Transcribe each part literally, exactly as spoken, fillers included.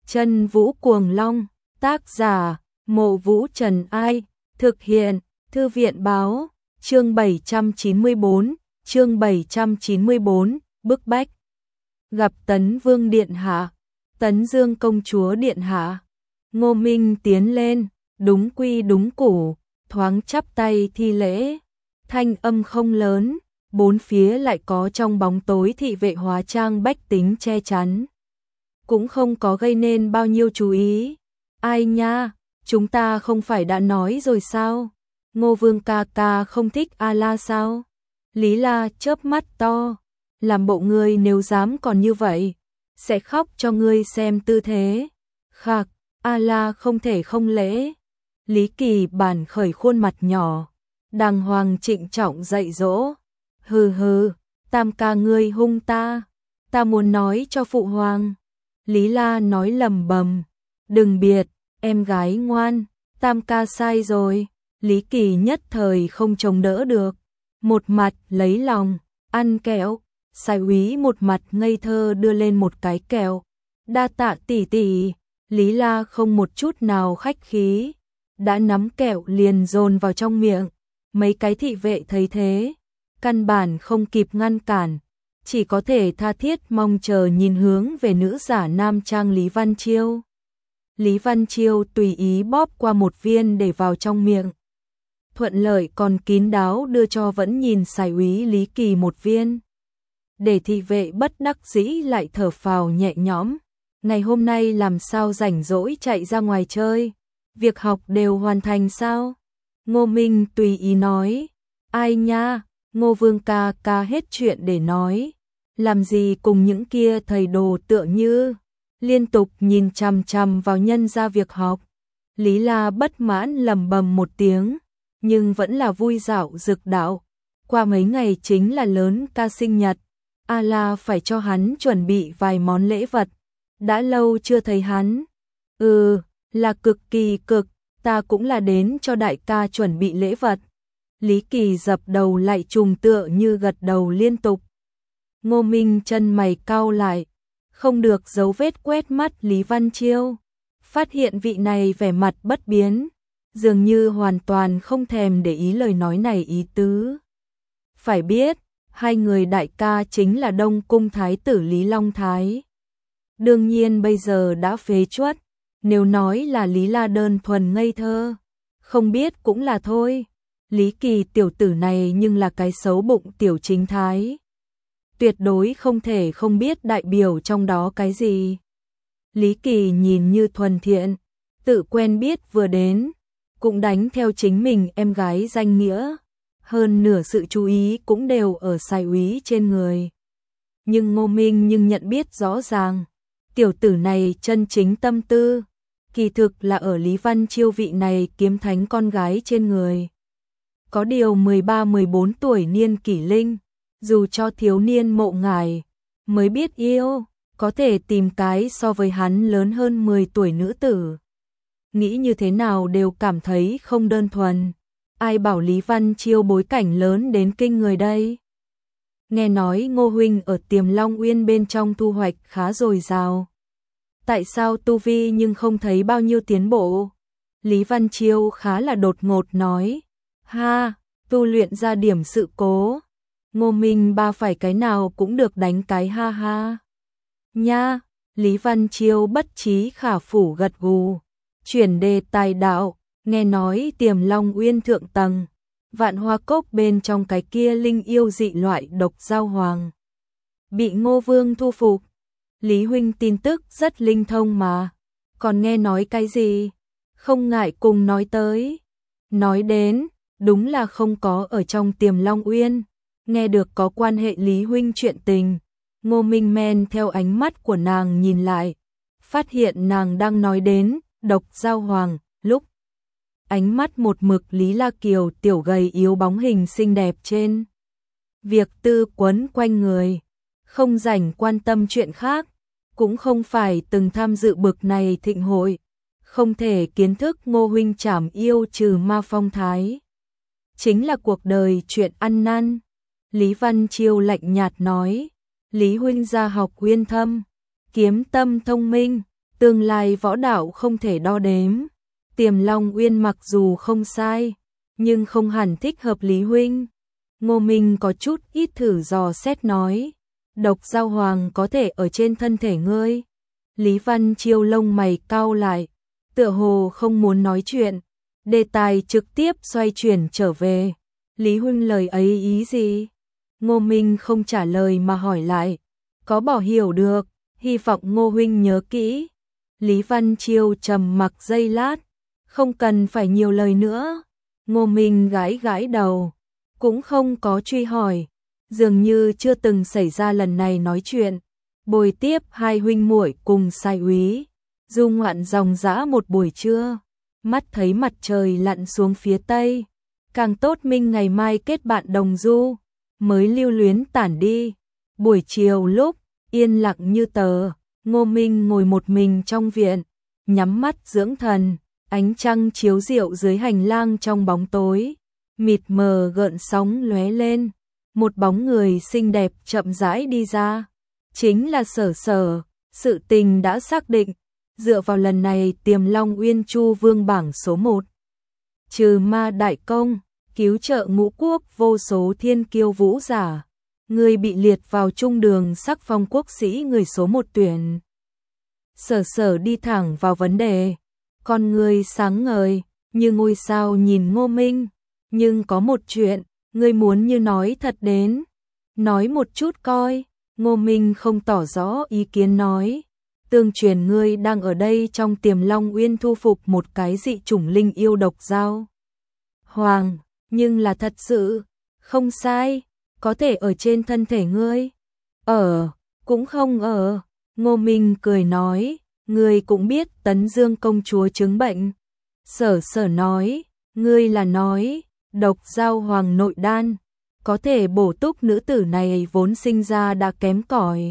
Chân Vũ Cuồng Long, tác giả, Mộ Vũ Trần Ai, thực hiện, Thư viện Báo, chương bảy trăm chín mươi bốn, chương bảy trăm chín mươi bốn, bức bách. Gặp Tấn Vương Điện Hạ, Tấn Dương Công Chúa Điện Hạ, Ngô Minh tiến lên, đúng quy đúng củ, thoáng chắp tay thi lễ, thanh âm không lớn, bốn phía lại có trong bóng tối thị vệ hóa trang bách tính che chắn. Cũng không có gây nên bao nhiêu chú ý. Ai nha, chúng ta không phải đã nói rồi sao? Ngô Vương ca ca không thích A-la sao? Lý La chớp mắt to, làm bộ ngươi nếu dám còn như vậy, sẽ khóc cho ngươi xem tư thế. Khạc, A-la không thể không lễ. Lý Kỳ bản khởi khuôn mặt nhỏ, đàng hoàng trịnh trọng dạy dỗ. Hừ hừ, Tam ca ngươi hung ta, ta muốn nói cho phụ hoàng. Lý La nói lầm bầm, đừng biệt, em gái ngoan, Tam ca sai rồi. Lý Kỳ nhất thời không chống đỡ được, một mặt lấy lòng, ăn kẹo. Sai úy một mặt ngây thơ đưa lên một cái kẹo. Đa tạ tỷ tỷ. Lý La không một chút nào khách khí, đã nắm kẹo liền dồn vào trong miệng. Mấy cái thị vệ thấy thế, căn bản không kịp ngăn cản, chỉ có thể tha thiết mong chờ nhìn hướng về nữ giả nam trang Lý Văn Chiêu. Lý Văn Chiêu tùy ý bóp qua một viên để vào trong miệng, thuận lợi còn kín đáo đưa cho vẫn nhìn sai úy Lý Kỳ một viên. Để thị vệ bất đắc dĩ lại thở phào nhẹ nhõm. Ngày hôm nay làm sao rảnh rỗi chạy ra ngoài chơi, việc học đều hoàn thành sao? Ngô Minh tùy ý nói, ai nha, Ngô Vương ca ca hết chuyện để nói, làm gì cùng những kia thầy đồ tựa như, liên tục nhìn chằm chằm vào nhân ra việc học. Lý La bất mãn lầm bầm một tiếng, nhưng vẫn là vui dạo dực đạo, qua mấy ngày chính là lớn ca sinh nhật, A-la phải cho hắn chuẩn bị vài món lễ vật. Đã lâu chưa thấy hắn. Ừ, là cực kỳ cực, ta cũng là đến cho đại ca chuẩn bị lễ vật. Lý Kỳ dập đầu lại trùng tựa như gật đầu liên tục. Ngô Minh chân mày cau lại, không được giấu vết quét mắt Lý Văn Chiêu, phát hiện vị này vẻ mặt bất biến, dường như hoàn toàn không thèm để ý lời nói này ý tứ. Phải biết, hai người đại ca chính là Đông Cung Thái tử Lý Long Thái. Đương nhiên bây giờ đã phế truất, nếu nói là Lý La đơn thuần ngây thơ, không biết cũng là thôi. Lý Kỳ tiểu tử này nhưng là cái xấu bụng tiểu chính thái, tuyệt đối không thể không biết đại biểu trong đó cái gì. Lý Kỳ nhìn như thuần thiện, tự quen biết vừa đến, cũng đánh theo chính mình em gái danh nghĩa, hơn nửa sự chú ý cũng đều ở sai úy trên người. Nhưng Ngô Minh nhưng nhận biết rõ ràng, tiểu tử này chân chính tâm tư, kỳ thực là ở Lý Văn Chiêu vị này kiếm thánh con gái trên người. Có điều mười ba mười bốn tuổi niên kỷ linh, dù cho thiếu niên mộ ngài, mới biết yêu, có thể tìm cái so với hắn lớn hơn mười tuổi nữ tử. Nghĩ như thế nào đều cảm thấy không đơn thuần. Ai bảo Lý Văn Chiêu bối cảnh lớn đến kinh người đây? Nghe nói Ngô huynh ở Tiềm Long Uyên bên trong thu hoạch khá dồi dào. Tại sao tu vi nhưng không thấy bao nhiêu tiến bộ? Lý Văn Chiêu khá là đột ngột nói. Ha, tu luyện ra điểm sự cố. Ngô Minh ba phải cái nào cũng được đánh cái ha ha. Nha, Lý Văn Chiêu bất trí khả phủ gật gù. Chuyển đề tài đạo, nghe nói Tiềm Long Uyên thượng tầng, Vạn Hoa Cốc bên trong cái kia linh yêu dị loại độc giao hoàng bị Ngô Vương thu phục. Lý huynh tin tức rất linh thông mà, còn nghe nói cái gì? Không ngại cùng nói tới. Nói đến, đúng là không có ở trong Tiềm Long Uyên, nghe được có quan hệ Lý huynh chuyện tình. Ngô Minh men theo ánh mắt của nàng nhìn lại, phát hiện nàng đang nói đến độc giao hoàng, lúc ánh mắt một mực Lý La Kiều tiểu gầy yếu bóng hình xinh đẹp trên việc tư quấn quanh người, không rảnh quan tâm chuyện khác, cũng không phải từng tham dự bực này thịnh hội, không thể kiến thức Ngô huynh trảm yêu trừ ma phong thái. Chính là cuộc đời chuyện ăn năn. Lý Văn Chiêu lạnh nhạt nói, Lý huynh gia học uyên thâm, kiếm tâm thông minh, Tương lai võ đạo không thể đo đếm. Tiềm Long Uyên mặc dù không sai, nhưng không hẳn thích hợp Lý huynh. Ngô Minh có chút ít thử dò xét nói, độc giao hoàng có thể ở trên thân thể ngươi. Lý Văn Chiêu lông mày cau lại, tựa hồ không muốn nói chuyện, đề tài trực tiếp xoay chuyển trở về. Lý huynh lời ấy ý gì? Ngô Minh không trả lời mà hỏi lại, có bỏ hiểu được, hy vọng Ngô huynh nhớ kỹ. Lý Văn Chiêu trầm mặc giây lát, không cần phải nhiều lời nữa. Ngô Minh gãi gãi đầu, cũng không có truy hỏi, dường như chưa từng xảy ra lần này nói chuyện. Bồi tiếp hai huynh muội cùng sai úy, du ngoạn dòng dã một buổi trưa, mắt thấy mặt trời lặn xuống phía tây, càng tốt minh ngày mai kết bạn đồng du, mới lưu luyến tản đi. Buổi chiều lúc yên lặng như tờ, Ngô Minh ngồi một mình trong viện, nhắm mắt dưỡng thần, ánh trăng chiếu rượu dưới hành lang trong bóng tối, mịt mờ gợn sóng lóe lên, một bóng người xinh đẹp chậm rãi đi ra, chính là Sở Sở. Sự tình đã xác định, dựa vào lần này Tiềm Long Uyên Chu Vương bảng số một, trừ ma đại công, cứu trợ ngũ quốc vô số thiên kiêu vũ giả, người bị liệt vào trung đường sắc phong quốc sĩ người số một tuyển. Sở Sở đi thẳng vào vấn đề, con người sáng ngời như ngôi sao nhìn Ngô Minh, nhưng có một chuyện, ngươi muốn như nói thật đến, nói một chút coi. Ngô Minh không tỏ rõ ý kiến nói, tương truyền ngươi đang ở đây trong Tiềm Long Uyên thu phục một cái dị chủng linh yêu độc giao hoàng, nhưng là thật sự, không sai, có thể ở trên thân thể ngươi. Ở, cũng không ở. Ngô Minh cười nói, ngươi cũng biết Tấn Dương công chúa chứng bệnh. Sở Sở nói, ngươi là nói, độc giao hoàng nội đan, có thể bổ túc nữ tử này vốn sinh ra đã kém cỏi.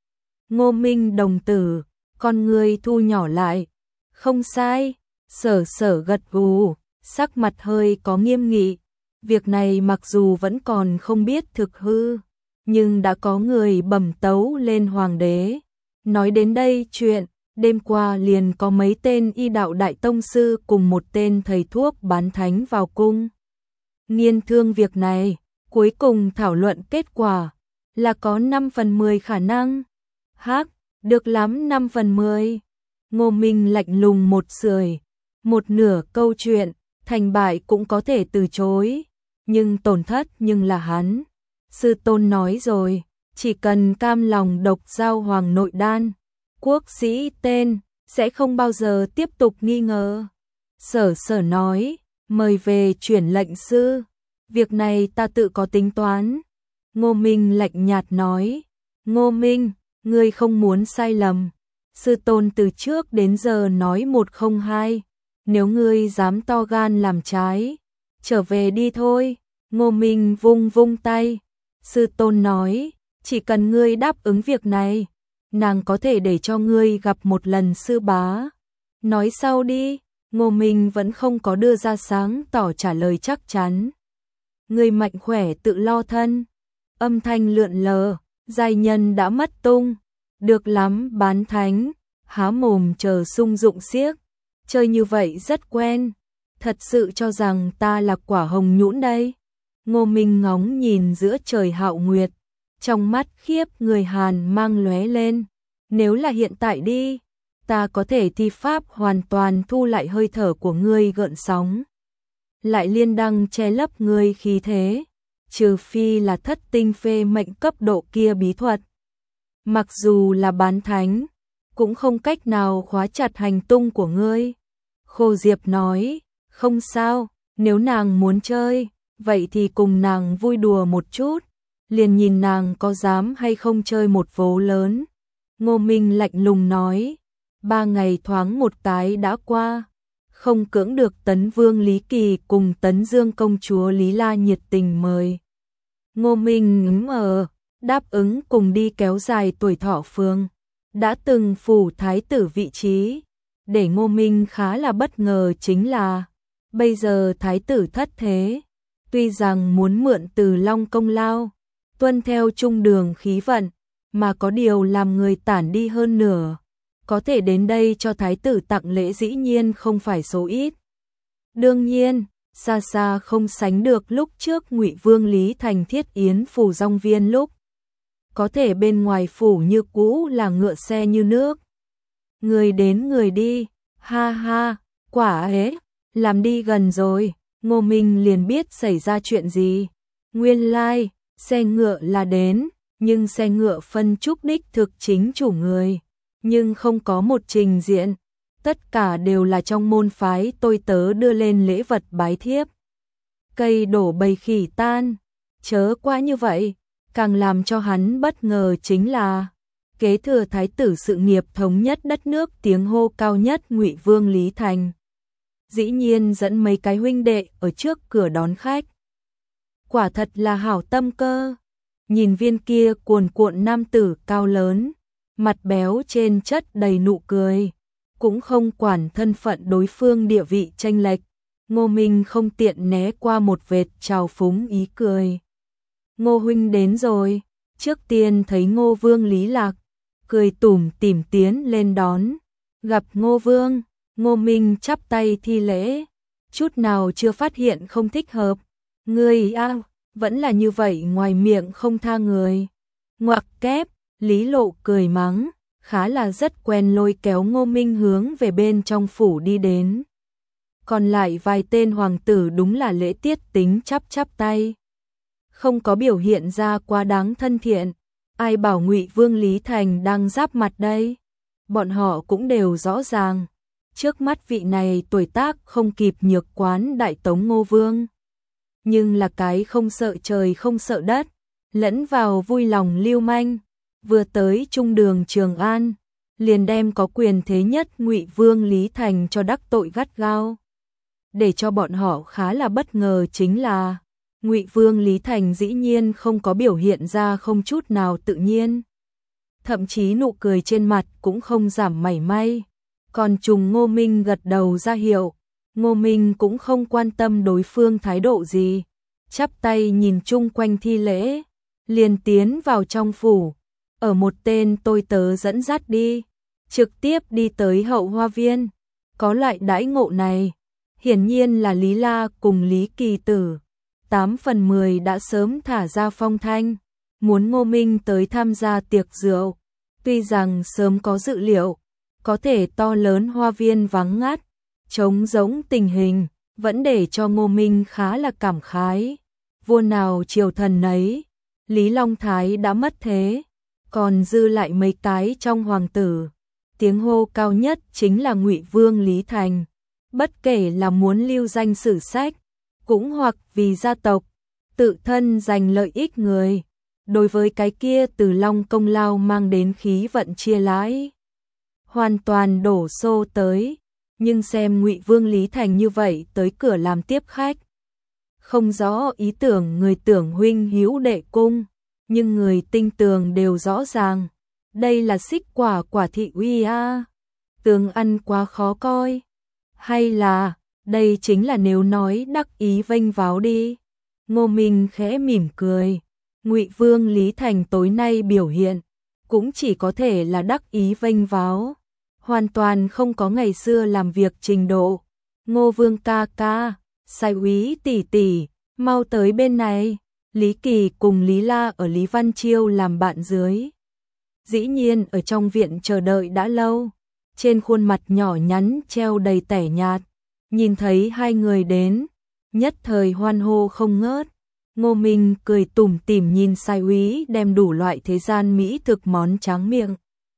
Ngô Minh đồng tử, con ngươi thu nhỏ lại, không sai. Sở Sở gật gù, sắc mặt hơi có nghiêm nghị. Việc này mặc dù vẫn còn không biết thực hư, nhưng đã có người bẩm tấu lên hoàng đế. Nói đến đây chuyện, đêm qua liền có mấy tên y đạo đại tông sư cùng một tên thầy thuốc bán thánh vào cung nghiên thương việc này, cuối cùng thảo luận kết quả là có năm phần mười khả năng. Hắc, được lắm năm phần mười. Ngô Minh lạnh lùng một sưởi, một nửa câu chuyện, thành bại cũng có thể từ chối, nhưng tổn thất nhưng là hắn. Sư tôn nói rồi, chỉ cần cam lòng độc giao hoàng nội đan, quốc sĩ tên sẽ không bao giờ tiếp tục nghi ngờ. Sở Sở nói, mời về chuyển lệnh sư, việc này ta tự có tính toán. Ngô Minh lạnh nhạt nói, Ngô Minh, ngươi không muốn sai lầm, sư tôn từ trước đến giờ nói một không hai, nếu ngươi dám to gan làm trái, trở về đi thôi. Ngô Minh vung vung tay, sư tôn nói, chỉ cần ngươi đáp ứng việc này, nàng có thể để cho ngươi gặp một lần sư bá. Nói sau đi. Ngô Minh vẫn không có đưa ra sáng tỏ trả lời chắc chắn. Ngươi mạnh khỏe tự lo thân. Âm thanh lượn lờ, giai nhân đã mất tung. Được lắm bán thánh, há mồm chờ sung dụng xiếc. Chơi như vậy rất quen. Thật sự cho rằng ta là quả hồng nhũn đây. Ngô Minh ngóng nhìn giữa trời hạo nguyệt, trong mắt khiếp người hàn mang lóe lên. Nếu là hiện tại đi, ta có thể thi pháp hoàn toàn thu lại hơi thở của ngươi gợn sóng, lại liên đăng che lấp ngươi khí thế, trừ phi là thất tinh phê mệnh cấp độ kia bí thuật. Mặc dù là bán thánh, cũng không cách nào khóa chặt hành tung của ngươi. Khô Diệp nói, không sao, nếu nàng muốn chơi, vậy thì cùng nàng vui đùa một chút, liền nhìn nàng có dám hay không chơi một vố lớn. Ngô Minh lạnh lùng nói, ba ngày thoáng một cái đã qua, không cưỡng được Tấn Vương Lý Kỳ cùng Tấn Dương công chúa Lý La nhiệt tình mời. Ngô Minh ngấm ở, đáp ứng cùng đi kéo dài tuổi thọ Phương, đã từng phủ thái tử vị trí. Để Ngô Minh khá là bất ngờ chính là, bây giờ thái tử thất thế, tuy rằng muốn mượn Từ Long công lao, tuân theo trung đường khí vận, mà có điều làm người tản đi hơn nửa. có thể đến đây cho thái tử tặng lễ dĩ nhiên không phải số ít. Đương nhiên, xa xa không sánh được lúc trước Ngụy Vương Lý Thành thiết yến phủ Dong Viên lúc. Có thể bên ngoài phủ như cũ là ngựa xe như nước. Người đến người đi, ha ha, quả ấy, làm đi gần rồi, Ngô Minh liền biết xảy ra chuyện gì. Nguyên lai, like, xe ngựa là đến, nhưng xe ngựa phân chúc đích thực chính chủ người, nhưng không có một trình diện. Tất cả đều là trong môn phái tôi tớ đưa lên lễ vật bái thiếp. Cây đổ bầy khỉ tan, chớ quá như vậy, càng làm cho hắn bất ngờ chính là kế thừa thái tử sự nghiệp thống nhất đất nước tiếng hô cao nhất Ngụy Vương Lý Thành. Dĩ nhiên dẫn mấy cái huynh đệ ở trước cửa đón khách. Quả thật là hảo tâm cơ. Nhìn viên kia cuồn cuộn nam tử cao lớn, mặt béo trên chất đầy nụ cười, cũng không quản thân phận đối phương địa vị chênh lệch, Ngô Minh không tiện né qua một vệt trào phúng ý cười. Ngô huynh đến rồi, trước tiên thấy Ngô Vương Lý Lạc, cười tủm tỉm tiến lên đón, gặp Ngô Vương, Ngô Minh chắp tay thi lễ, chút nào chưa phát hiện không thích hợp, ngươi a, vẫn là như vậy ngoài miệng không tha người. Ngoặc kép, Lý Lộ cười mắng, khá là rất quen lôi kéo Ngô Minh hướng về bên trong phủ đi đến. Còn lại vài tên hoàng tử đúng là lễ tiết tính chắp chắp tay, không có biểu hiện ra quá đáng thân thiện. Ai bảo Ngụy Vương Lý Thành đang giáp mặt đây? Bọn họ cũng đều rõ ràng, trước mắt vị này tuổi tác không kịp Nhược Quán Đại Tống Ngô Vương, nhưng là cái không sợ trời không sợ đất, lẫn vào vui lòng lưu manh, vừa tới trung đường Trường An, liền đem có quyền thế nhất Ngụy Vương Lý Thành cho đắc tội gắt gao. Để cho bọn họ khá là bất ngờ chính là Ngụy Vương Lý Thành dĩ nhiên không có biểu hiện ra không chút nào tự nhiên, thậm chí nụ cười trên mặt cũng không giảm mảy may, còn trùng Ngô Minh gật đầu ra hiệu. Ngô Minh cũng không quan tâm đối phương thái độ gì, chắp tay nhìn chung quanh thi lễ, liền tiến vào trong phủ, ở một tên tôi tớ dẫn dắt đi, trực tiếp đi tới hậu hoa viên. Có loại đãi ngộ này, hiển nhiên là Lý La cùng Lý Kỳ Tử, tám phần mười đã sớm thả ra phong thanh, muốn Ngô Minh tới tham gia tiệc rượu. Tuy rằng sớm có dự liệu, có thể to lớn hoa viên vắng ngắt, trống rỗng tình hình, vẫn để cho Ngô Minh khá là cảm khái. Vua nào triều thần nấy, Lý Long Thái đã mất thế, còn dư lại mấy cái trong hoàng tử. Tiếng hô cao nhất chính là Ngụy Vương Lý Thành, bất kể là muốn lưu danh sử sách, cũng hoặc vì gia tộc, tự thân giành lợi ích người. Đối với cái kia từ Long công lao mang đến khí vận chia lãi, hoàn toàn đổ xô tới. Nhưng xem Ngụy Vương Lý Thành như vậy tới cửa làm tiếp khách, không rõ ý tưởng người tưởng huynh hữu đệ cung, nhưng người tinh tường đều rõ ràng, đây là xích quả quả thị uy a, tường ăn quá khó coi, hay là đây chính là nếu nói đắc ý vênh váo đi. Ngô Minh khẽ mỉm cười, Ngụy Vương Lý Thành tối nay biểu hiện cũng chỉ có thể là đắc ý vênh váo, hoàn toàn không có ngày xưa làm việc trình độ. Ngô Vương ca ca, Sai úy tỷ tỷ, mau tới bên này. Lý Kỳ cùng Lý La ở Lý Văn Chiêu làm bạn dưới, dĩ nhiên ở trong viện chờ đợi đã lâu, trên khuôn mặt nhỏ nhắn treo đầy tẻ nhạt, nhìn thấy hai người đến, nhất thời hoan hô không ngớt. Ngô Minh cười tủm tỉm nhìn Sai úy đem đủ loại thế gian mỹ thực món tráng miệng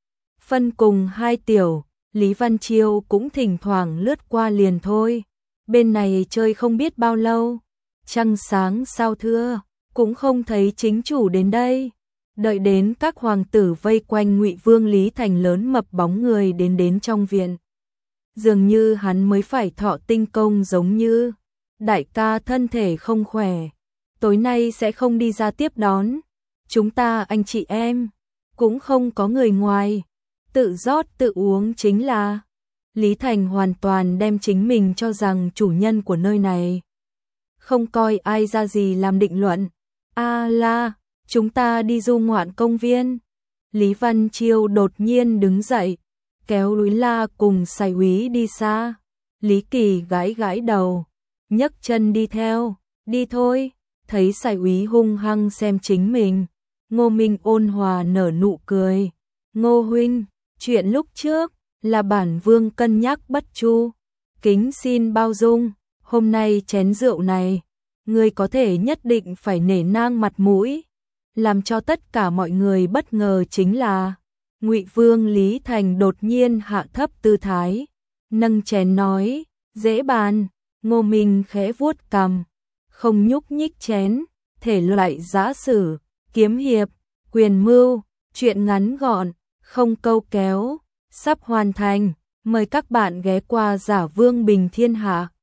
phân cùng hai tiểu. Lý Văn Chiêu cũng thỉnh thoảng lướt qua liền thôi, bên này chơi không biết bao lâu, trăng sáng sao thưa, cũng không thấy chính chủ đến đây. Đợi đến các hoàng tử vây quanh Ngụy Vương Lý Thành lớn mập bóng người đến đến trong viện, dường như hắn mới phải thọ tinh công giống như, đại ca thân thể không khỏe, tối nay sẽ không đi ra tiếp đón, chúng ta anh chị em, cũng không có người ngoài, tự rót tự uống chính là. Lý Thành hoàn toàn đem chính mình cho rằng chủ nhân của nơi này, không coi ai ra gì làm định luận. A la, chúng ta đi du ngoạn công viên. Lý Văn Chiêu đột nhiên đứng dậy, kéo Lúy La cùng Sài Úy đi xa. Lý Kỳ gãi gãi đầu, nhấc chân đi theo, đi thôi. Thấy Sài Úy hung hăng xem chính mình, Ngô Minh ôn hòa nở nụ cười. Ngô huynh, chuyện lúc trước là bản vương cân nhắc bất chu, kính xin bao dung. Hôm nay chén rượu này, người có thể nhất định phải nể nang mặt mũi. Làm cho tất cả mọi người bất ngờ chính là Ngụy Vương Lý Thành đột nhiên hạ thấp tư thái, nâng chén nói, dễ bàn. Ngô Minh khẽ vuốt cằm, không nhúc nhích chén. Thể loại giã sử, kiếm hiệp, quyền mưu, chuyện ngắn gọn, không câu kéo, sắp hoàn thành. Mời các bạn ghé qua Giả Vương Bình Thiên Hạ.